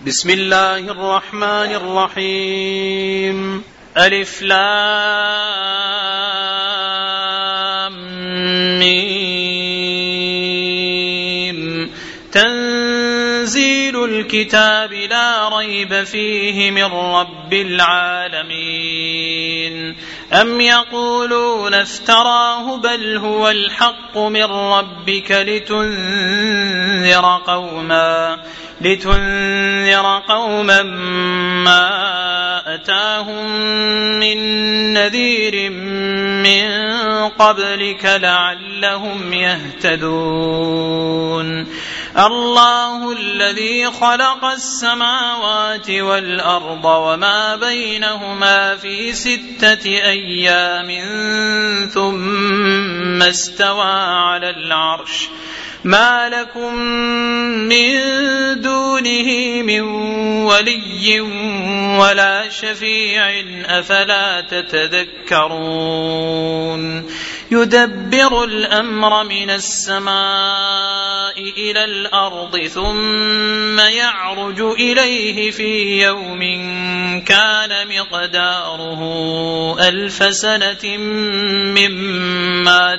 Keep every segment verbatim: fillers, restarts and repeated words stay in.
بسم الله الرحمن الرحيم. ألف لام ميم. تنزيل الكتاب لا ريب فيه من رب العالمين. أم يقولون افتراه بل هو الحق من ربك لتنذر قوما لتنذر قوما ما أتاهم من نذير من قبلك لعلهم يهتدون. الله الذي خلق السماوات والأرض وما بينهما في ستة أيام ثم استوى على العرش ما لكم من دونه من ولي ولا شفيع أفلا تتذكرون. يدبر الأمر من السماء إلى الأرض ثم يعرج إليه في يوم كان مقداره ألف سنة مما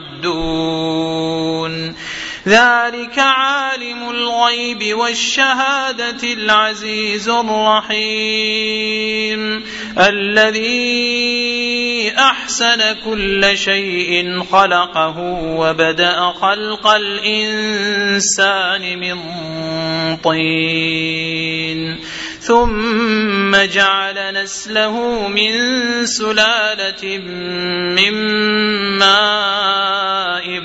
تعدون. ذلك عالم الغيب والشهادة العزيز الرحيم الذي أحسن كل شيء خلقه وبدأ خلق الإنسان من طين ثم جعل نسله من سلالة من ماء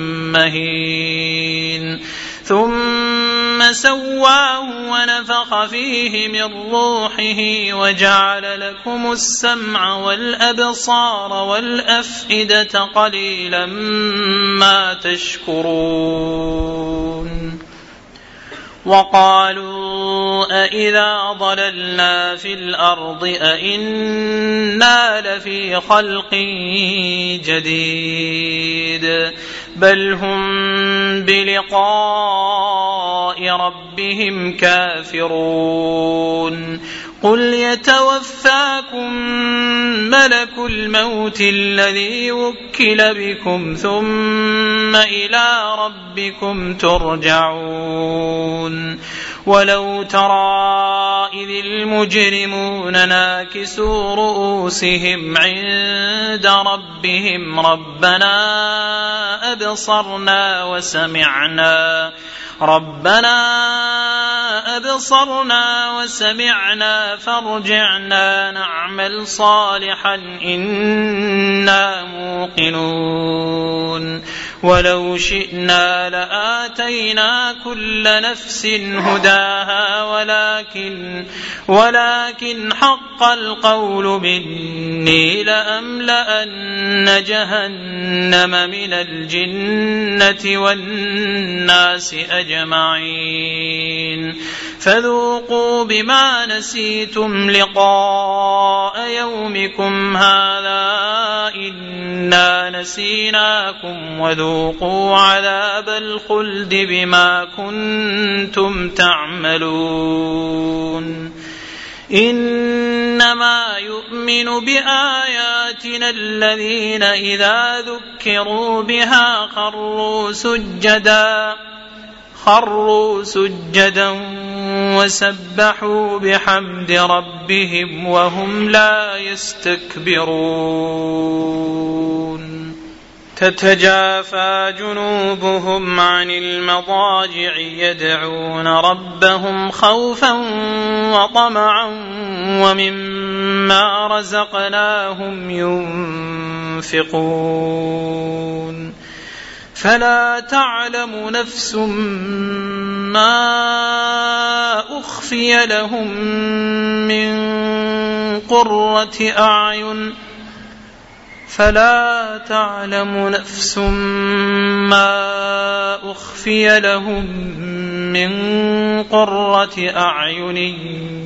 مهين ثم سواه ونفخ فيه من روحه وجعل لكم السمع والأبصار والأفئدة قليلا ما تشكرون. وقالوا أإذا ضللنا في الأرض أإنا لفي خلق جديد بل هم بلقاء ربهم كافرون. قل يتوفاكم ملك الموت الذي وكل بكم ثم إلى ربكم ترجعون. ولو ترى إذ المجرمون ناكسوا رؤوسهم عند ربهم ربنا أبصرنا وسمعنا ربنا أبصرنا وسمعنا فارجعنا نعمل صالحا إنا موقنون. ولو شئنا لآتينا كل نفس هداها ولكن ولكن حق القول مني لأملأن جهنم من الجنة والناس أجمعين. فذوقوا بما نسيتم لقاء يومكم هذا إنا نسيناكم وذوقوا عذاب الخلد بما كنتم تعملون. إنما يؤمن بآياتنا الذين إذا ذكروا بها خروا سجدا خروا سجدا وسبحوا بحمد ربهم وهم لا يستكبرون. تتجافى جنوبهم عن المضاجع يدعون ربهم خوفا وطمعا ومما رزقناهم ينفقون. فلا تعلم نفس ما أخفي لهم من قرة أعين فلا تعلم نفس ما أخفي لهم من قرة أعين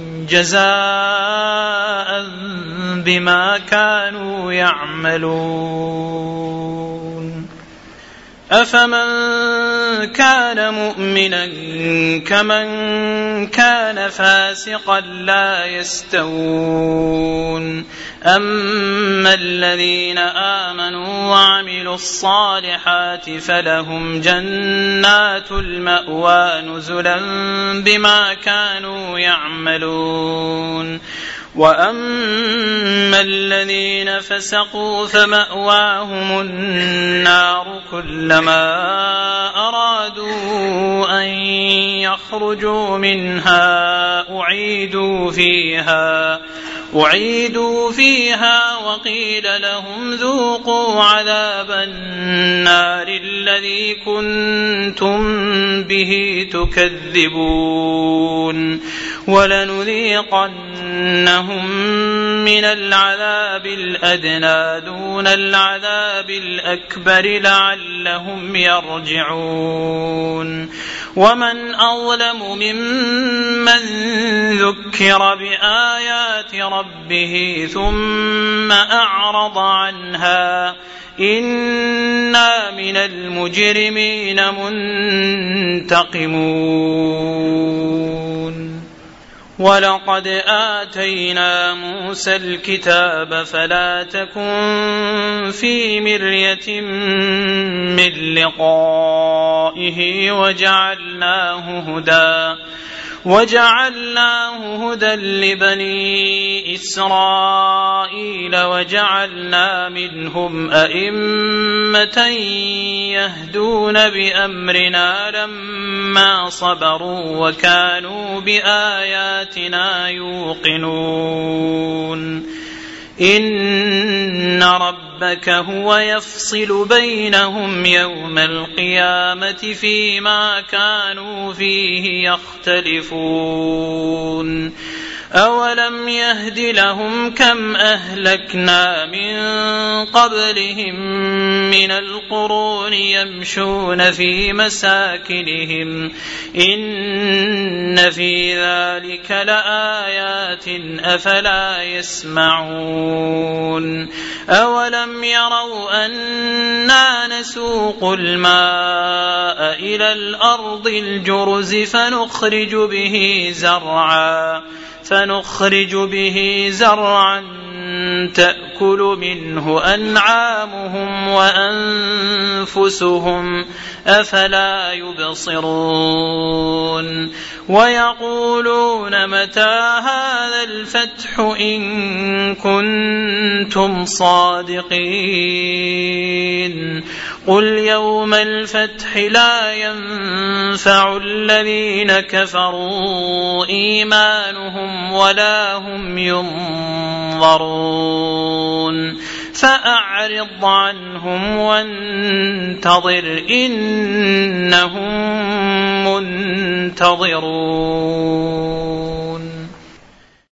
جزاء بما كانوا يعملون. أفمن كان مؤمنا كمن كان فاسقا لا يستوون أما الذين آمنوا وعملوا الصالحات فلهم جنات المأوى نزلا بما كانوا يعملون وأما الذين فسقوا فمأواهم النار كلما أرادوا أن يخرجوا منها أعيدوا فيها أعيدوا فيها وقيل لهم ذوقوا عذاب النار الذي كنتم به تكذبون ولنذيقنهم من العذاب الأدنى دون العذاب الأكبر لعلهم يرجعون ومن أظلم ممن ذكر بآيات ربه ثم أعرض عنها إنا من المجرمين منتقمون ولقد آتينا موسى الكتاب فلا تكن في مرية من لقائه وجعلناه هدى وجعلناه هدى لبني إسرائيل وجعلنا منهم أئمة يهدون بأمرنا لما صبروا وكانوا بآياتنا يوقنون إن ربك هو يفصل بينهم يوم القيامة فيما كانوا فيه يختلفون أولم يهد لهم كم أهلكنا من قبلهم من القرون يمشون في مساكنهم إن في ذلك لآيات أفلا يسمعون أولم يروا أنا نسوق الماء إلى الأرض الجرز فنخرج به زرعا فنخرج به زرعا تأكل منه أنعامهم وأنفسهم أفلا يبصرون ويقولون متى هذا الفتح إن كنتم صادقين قل يوم الفتح لا ينفع الذين كفروا إيمانهم ولا هم ينظرون فأعرض عنهم وانتظر إنهم منتظرون.